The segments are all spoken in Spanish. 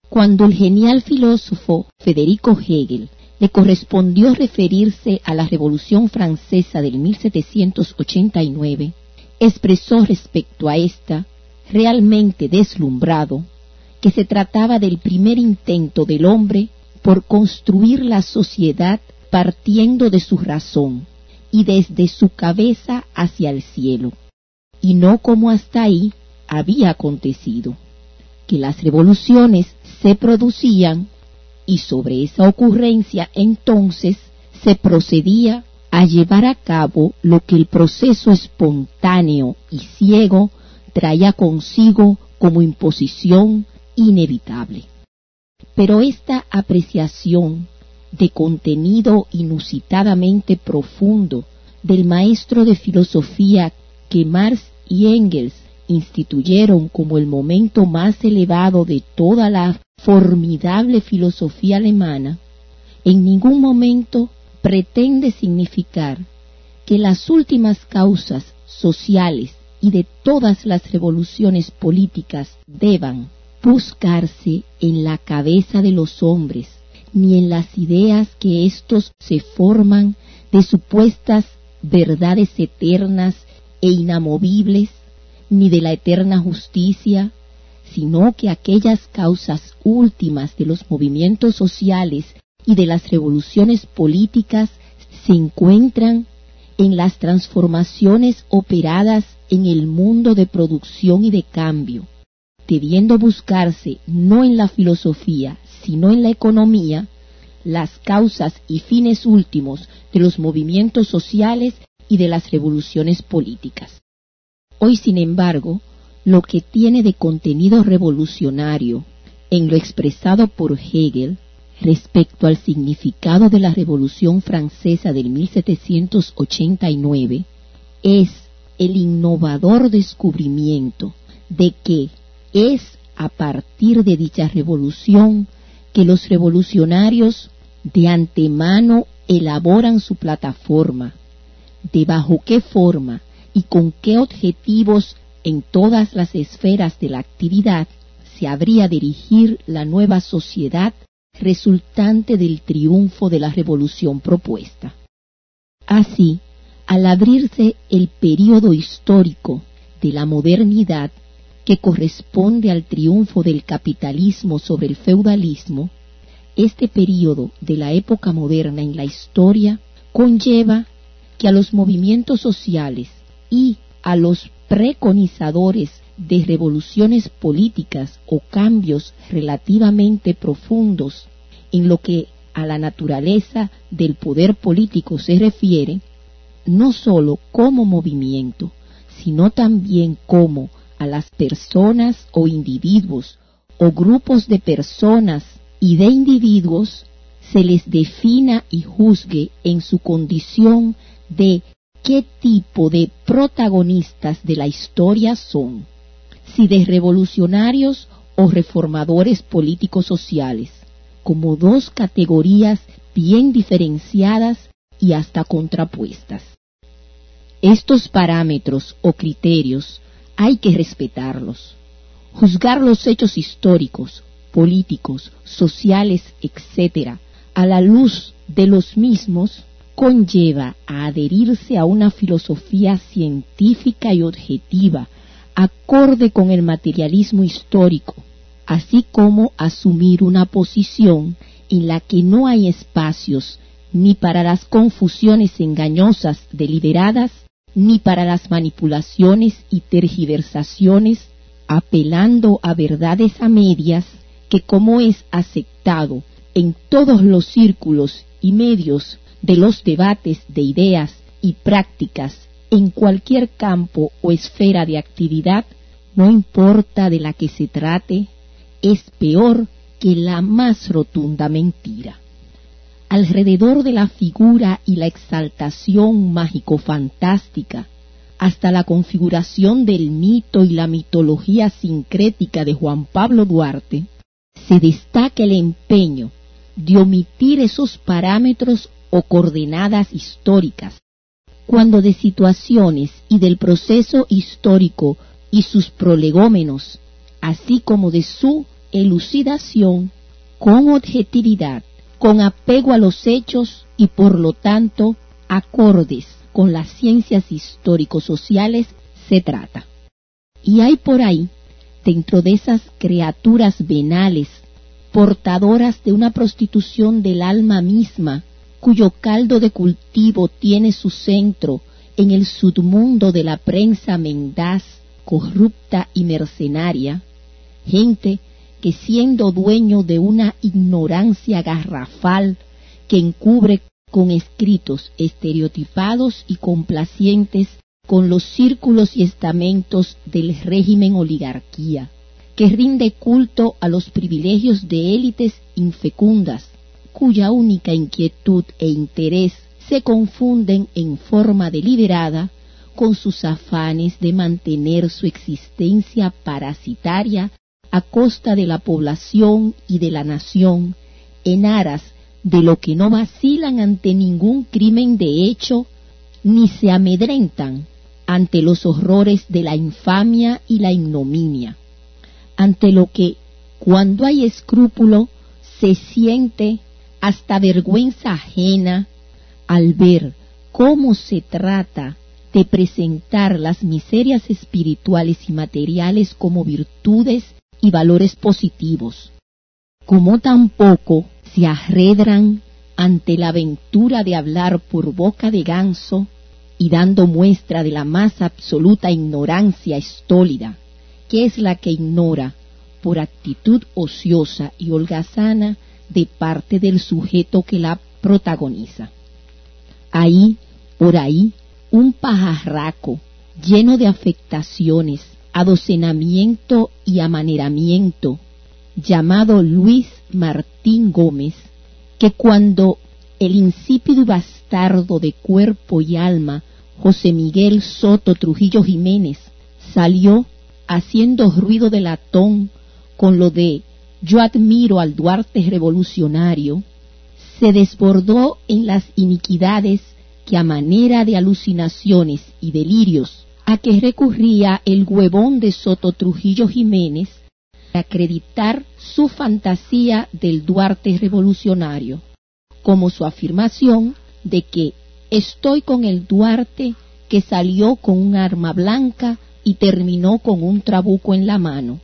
Cuando el genial filósofo Federico Hegel le correspondió referirse a la Revolución Francesa del 1789, expresó respecto a esta, realmente deslumbrado, que se trataba del primer intento del hombre por construir la sociedad partiendo de su razón y desde su cabeza hacia el cielo, y no como hasta ahí había acontecido, que las revoluciones se producían y sobre esa ocurrencia entonces se procedía a llevar a cabo lo que el proceso espontáneo y ciego traía consigo como imposición inevitable. Pero esta apreciación de contenido inusitadamente profundo del maestro de filosofía que Marx y Engels instituyeron como el momento más elevado de toda la formidable filosofía alemana, en ningún momento pretende significar que las últimas causas sociales y de todas las revoluciones políticas deban buscarse en la cabeza de los hombres, ni en las ideas que éstos se forman de supuestas verdades eternas e inamovibles, ni de la eterna justicia, sino que aquellas causas últimas de los movimientos sociales y de las revoluciones políticas se encuentran en las transformaciones operadas en el mundo de producción y de cambio, debiendo buscarse no en la filosofía, sino en la economía, las causas y fines últimos de los movimientos sociales y de las revoluciones políticas. Hoy, sin embargo, lo que tiene de contenido revolucionario en lo expresado por Hegel respecto al significado de la Revolución Francesa del 1789 es el innovador descubrimiento de que es a partir de dicha revolución que los revolucionarios de antemano elaboran su plataforma, de bajo qué forma y con qué objetivos en todas las esferas de la actividad se habría de erigir la nueva sociedad resultante del triunfo de la revolución propuesta. Así, al abrirse el período histórico de la modernidad que corresponde al triunfo del capitalismo sobre el feudalismo, este período de la época moderna en la historia conlleva que a los movimientos sociales y a los preconizadores de revoluciones políticas o cambios relativamente profundos en lo que a la naturaleza del poder político se refiere, no sólo como movimiento, sino también como a las personas o individuos o grupos de personas y de individuos se les defina y juzgue en su condición de qué tipo de protagonistas de la historia son, si de revolucionarios o reformadores políticos sociales, como dos categorías bien diferenciadas y hasta contrapuestas. Estos parámetros o criterios hay que respetarlos. Juzgar los hechos históricos, políticos, sociales, etc., a la luz de los mismos, conlleva a adherirse a una filosofía científica y objetiva, acorde con el materialismo histórico, así como asumir una posición en la que no hay espacios ni para las confusiones engañosas deliberadas, ni para las manipulaciones y tergiversaciones, apelando a verdades a medias que, como es aceptado en todos los círculos y medios de los debates de ideas y prácticas en cualquier campo o esfera de actividad, no importa de la que se trate, es peor que la más rotunda mentira. Alrededor de la figura y la exaltación mágico-fantástica, hasta la configuración del mito y la mitología sincrética de Juan Pablo Duarte, se destaca el empeño de omitir esos parámetros o coordenadas históricas, cuando de situaciones y del proceso histórico y sus prolegómenos, así como de su elucidación, con objetividad, con apego a los hechos y por lo tanto acordes con las ciencias histórico-sociales se trata. Y hay por ahí, dentro de esas criaturas venales, portadoras de una prostitución del alma misma, cuyo caldo de cultivo tiene su centro en el submundo de la prensa mendaz, corrupta y mercenaria, gente que siendo dueño de una ignorancia garrafal que encubre con escritos estereotipados y complacientes con los círculos y estamentos del régimen oligarquía, que rinde culto a los privilegios de élites infecundas, cuya única inquietud e interés se confunden en forma deliberada con sus afanes de mantener su existencia parasitaria a costa de la población y de la nación, en aras de lo que no vacilan ante ningún crimen de hecho, ni se amedrentan ante los horrores de la infamia y la ignominia, ante lo que, cuando hay escrúpulo, se siente hasta vergüenza ajena al ver cómo se trata de presentar las miserias espirituales y materiales como virtudes y valores positivos, como tampoco se arredran ante la aventura de hablar por boca de ganso y dando muestra de la más absoluta ignorancia estólida, que es la que ignora por actitud ociosa y holgazana de parte del sujeto que la protagoniza. Ahí, por ahí, un pajarraco lleno de afectaciones, adocenamiento y amaneramiento, llamado Luis Martín Gómez, que cuando el insípido y bastardo de cuerpo y alma José Miguel Soto Trujillo Jiménez salió haciendo ruido de latón con lo de "yo admiro al Duarte revolucionario", se desbordó en las iniquidades que a manera de alucinaciones y delirios a que recurría el huevón de Soto Trujillo Jiménez para acreditar su fantasía del Duarte revolucionario, como su afirmación de que estoy con el Duarte que salió con un arma blanca y terminó con un trabuco en la mano,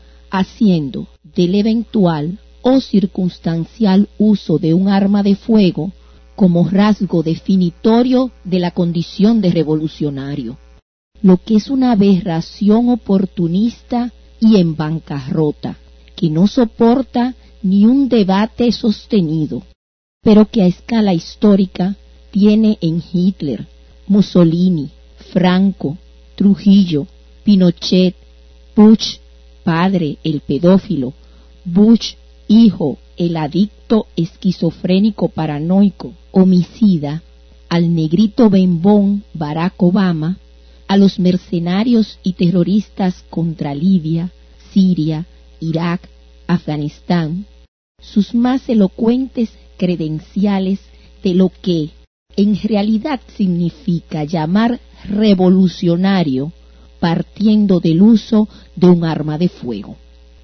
haciendo del eventual o circunstancial uso de un arma de fuego como rasgo definitorio de la condición de revolucionario, lo que es una aberración oportunista y en bancarrota, que no soporta ni un debate sostenido, pero que a escala histórica tiene en Hitler, Mussolini, Franco, Trujillo, Pinochet, Bush, padre, el pedófilo, Bush, hijo, el adicto esquizofrénico paranoico, homicida, al negrito bembón Barack Obama, a los mercenarios y terroristas contra Libia, Siria, Irak, Afganistán, sus más elocuentes credenciales de lo que en realidad significa llamar revolucionario partiendo del uso de un arma de fuego.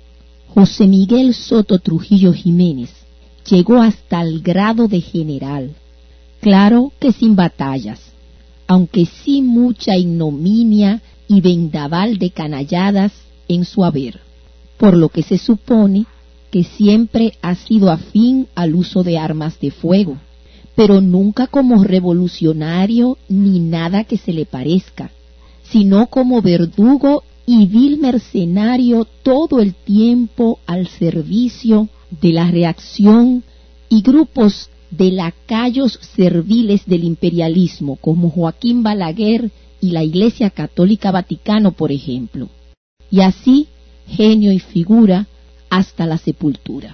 José Miguel Soto Trujillo Jiménez llegó hasta el grado de general, claro que sin batallas, aunque sí mucha ignominia y vendaval de canalladas en su haber, por lo que se supone que siempre ha sido afín al uso de armas de fuego, pero nunca como revolucionario ni nada que se le parezca, sino como verdugo y vil mercenario todo el tiempo al servicio de la reacción y grupos de lacayos serviles del imperialismo, como Joaquín Balaguer y la Iglesia Católica Vaticano, por ejemplo, y así genio y figura hasta la sepultura.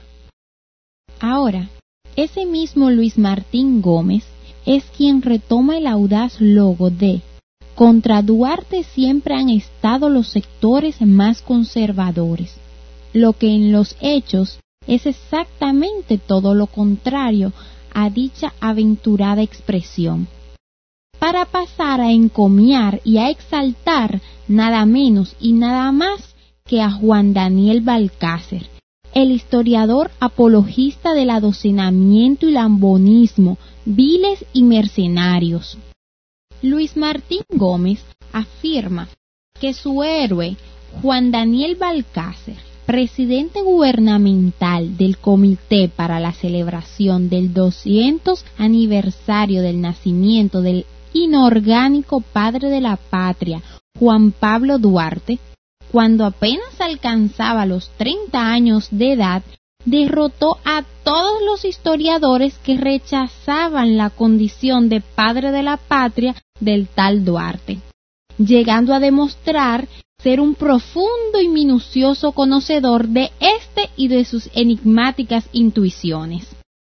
Ahora, ese mismo Luis Martín Gómez es quien retoma el audaz logo de "Contra Duarte siempre han estado los sectores más conservadores", lo que en los hechos es exactamente todo lo contrario a dicha aventurada expresión, para pasar a encomiar y a exaltar nada menos y nada más que a Juan Daniel Balcácer, el historiador apologista del adocenamiento y lambonismo, viles y mercenarios. Luis Martín Gómez afirma que su héroe, Juan Daniel Balcácer, presidente gubernamental del Comité para la celebración del 200 aniversario del nacimiento del inorgánico padre de la patria, Juan Pablo Duarte, cuando apenas alcanzaba los 30 años de edad, derrotó a todos los historiadores que rechazaban la condición de padre de la patria del tal Duarte, llegando a demostrar ser un profundo y minucioso conocedor de este y de sus enigmáticas intuiciones.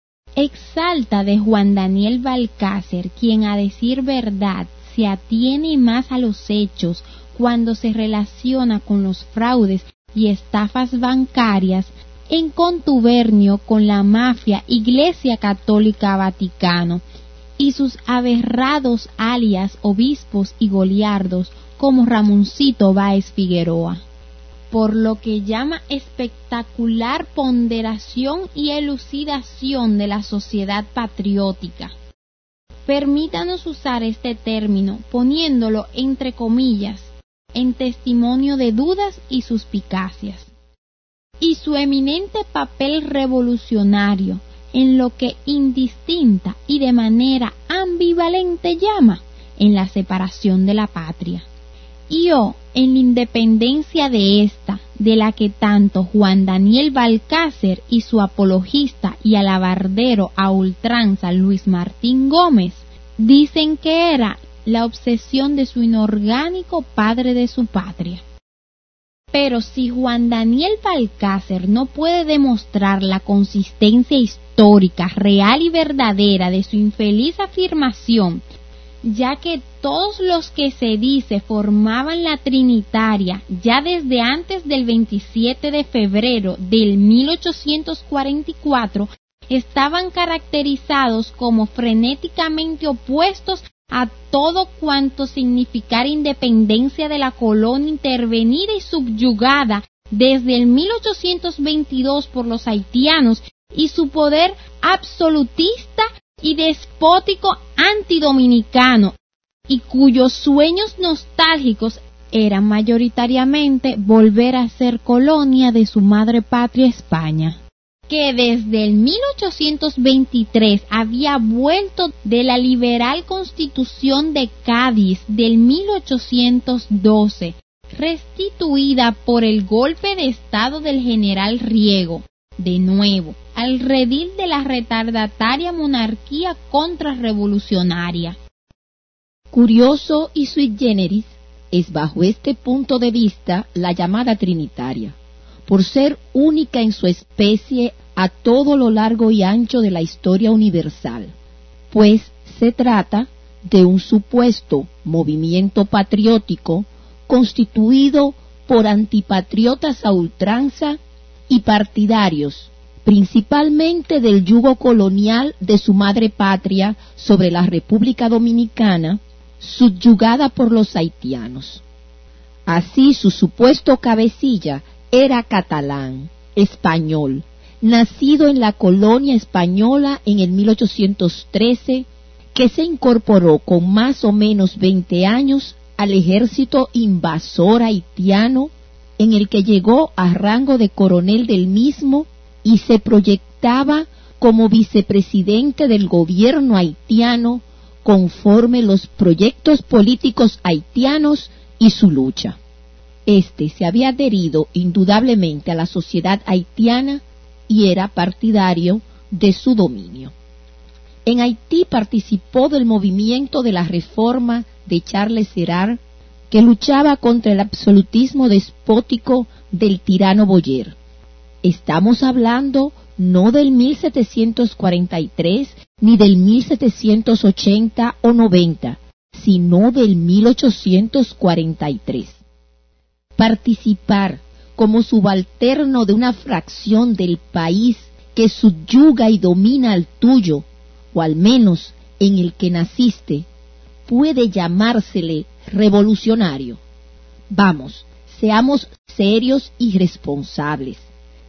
Exalta de Juan Daniel Balcácer, quien a decir verdad se atiene más a los hechos cuando se relaciona con los fraudes y estafas bancarias, en contubernio con la mafia Iglesia Católica Vaticano y sus aberrados alias obispos y goliardos como Ramoncito Báez Figueroa, por lo que llama espectacular ponderación y elucidación de la sociedad patriótica. Permítanos usar este término poniéndolo entre comillas, en testimonio de dudas y suspicacias, y su eminente papel revolucionario en lo que indistinta y de manera ambivalente llama en la separación de la patria, y en la independencia de ésta, de la que tanto Juan Daniel Balcácer y su apologista y alabardero a ultranza Luis Martín Gómez dicen que era la obsesión de su inorgánico padre de su patria. Pero si Juan Daniel Balcácer no puede demostrar la consistencia histórica, real y verdadera de su infeliz afirmación, ya que todos los que se dice formaban la Trinitaria ya desde antes del 27 de febrero del 1844, estaban caracterizados como frenéticamente opuestos a todo cuanto significara independencia de la colonia intervenida y subyugada desde el 1822 por los haitianos y su poder absolutista y despótico antidominicano, y cuyos sueños nostálgicos eran mayoritariamente volver a ser colonia de su madre patria España, que desde el 1823 había vuelto de la liberal Constitución de Cádiz del 1812, restituida por el golpe de estado del general Riego, de nuevo, al redil de la retardataria monarquía contrarrevolucionaria. Curioso y sui generis es bajo este punto de vista la llamada Trinitaria, por ser única en su especie a todo lo largo y ancho de la historia universal, pues se trata de un supuesto movimiento patriótico constituido por antipatriotas a ultranza y partidarios, principalmente del yugo colonial de su madre patria sobre la República Dominicana, subyugada por los haitianos. Así, su supuesto cabecilla era catalán, español, nacido en la colonia española en el 1813, que se incorporó con más o menos 20 años al ejército invasor haitiano, en el que llegó a rango de coronel del mismo y se proyectaba como vicepresidente del gobierno haitiano conforme los proyectos políticos haitianos y su lucha. Este se había adherido indudablemente a la sociedad haitiana y era partidario de su dominio. En Haití participó del movimiento de la reforma de Charles Sérard, que luchaba contra el absolutismo despótico del tirano Boyer. Estamos hablando no del 1743 ni del 1780 o 90, sino del 1843. Participar como subalterno de una fracción del país que subyuga y domina al tuyo, o al menos en el que naciste, puede llamársele revolucionario. Vamos, seamos serios y responsables.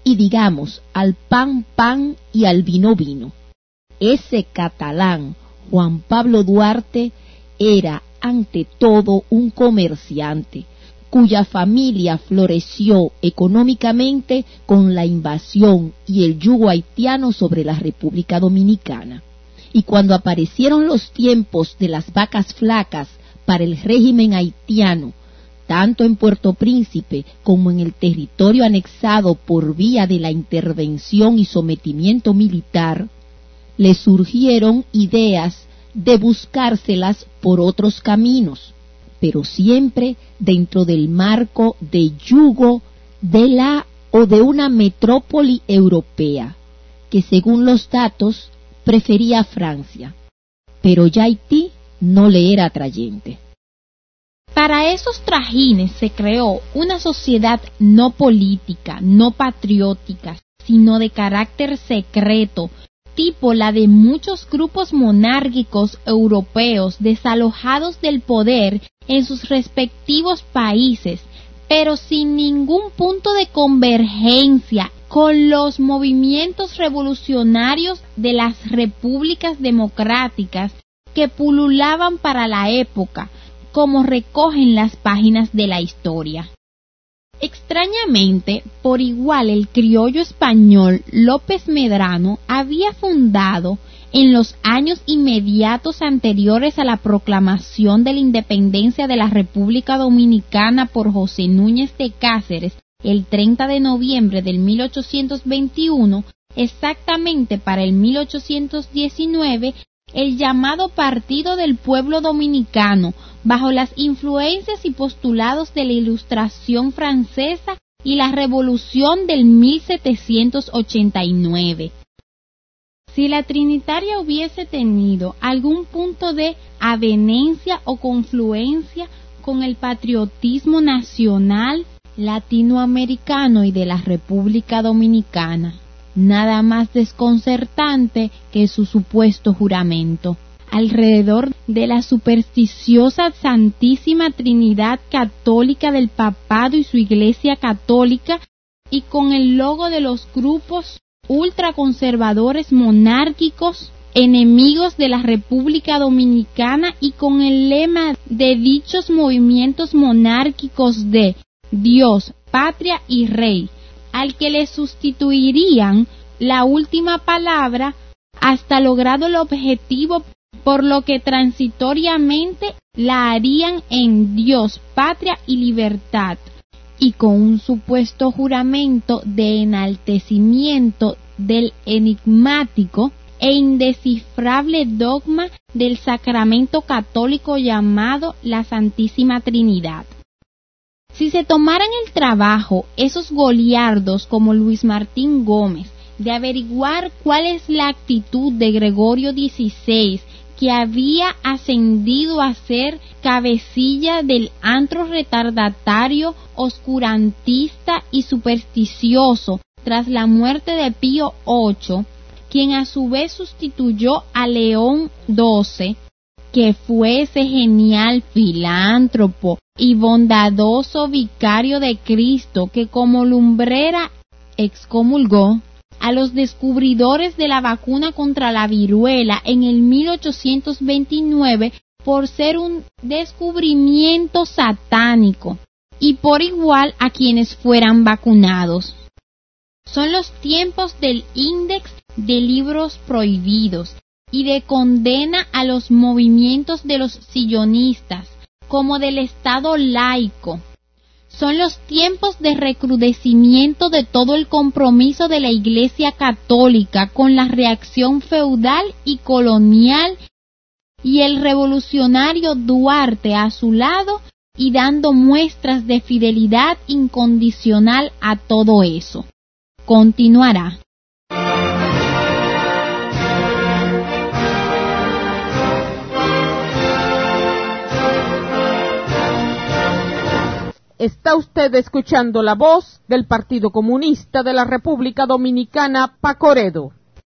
y digamos al pan pan y al vino vino. Ese catalán, Juan Pablo Duarte, era ante todo un comerciante, cuya familia floreció económicamente con la invasión y el yugo haitiano sobre la República Dominicana. Y cuando aparecieron los tiempos de las vacas flacas para el régimen haitiano, tanto en Puerto Príncipe como en el territorio anexado por vía de la intervención y sometimiento militar, le surgieron ideas de buscárselas por otros caminos, pero siempre dentro del marco de yugo de la o de una metrópoli europea, que según los datos prefería Francia, pero ya Haití no le era atrayente. Para esos trajines se creó una sociedad no política, no patriótica, sino de carácter secreto, tipo la de muchos grupos monárquicos europeos desalojados del poder en sus respectivos países, pero sin ningún punto de convergencia con los movimientos revolucionarios de las repúblicas democráticas que pululaban para la época, como recogen las páginas de la historia. Extrañamente, por igual el criollo español López Medrano había fundado en los años inmediatos anteriores a la proclamación de la independencia de la República Dominicana por José Núñez de Cáceres el 30 de noviembre del 1821, exactamente para el 1819, el llamado Partido del Pueblo Dominicano, bajo las influencias y postulados de la Ilustración francesa y la Revolución del 1789. Si la Trinitaria hubiese tenido algún punto de avenencia o confluencia con el patriotismo nacional, latinoamericano y de la República Dominicana, nada más desconcertante que su supuesto juramento, alrededor de la supersticiosa Santísima Trinidad Católica del Papado y su Iglesia Católica, y con el logo de los grupos ultraconservadores monárquicos enemigos de la República Dominicana, y con el lema de dichos movimientos monárquicos de Dios, Patria y Rey, al que le sustituirían la última palabra hasta logrado el objetivo, por lo que transitoriamente la harían en Dios, Patria y Libertad, y con un supuesto juramento de enaltecimiento del enigmático e indescifrable dogma del sacramento católico llamado la Santísima Trinidad. Si se tomaran el trabajo esos goliardos como Luis Martín Gómez de averiguar cuál es la actitud de Gregorio XVI, que había ascendido a ser cabecilla del antro retardatario, oscurantista y supersticioso tras la muerte de Pío VIII, quien a su vez sustituyó a León XII, que fue ese genial filántropo y bondadoso vicario de Cristo que como lumbrera excomulgó a los descubridores de la vacuna contra la viruela en el 1829 por ser un descubrimiento satánico, y por igual a quienes fueran vacunados. Son los tiempos del índex de libros prohibidos y de condena a los movimientos de los sillonistas, como del Estado laico. Son los tiempos de recrudecimiento de todo el compromiso de la Iglesia Católica con la reacción feudal y colonial, y el revolucionario Duarte a su lado y dando muestras de fidelidad incondicional a todo eso. Continuará. Está usted escuchando la voz del Partido Comunista de la República Dominicana, Pacoredo.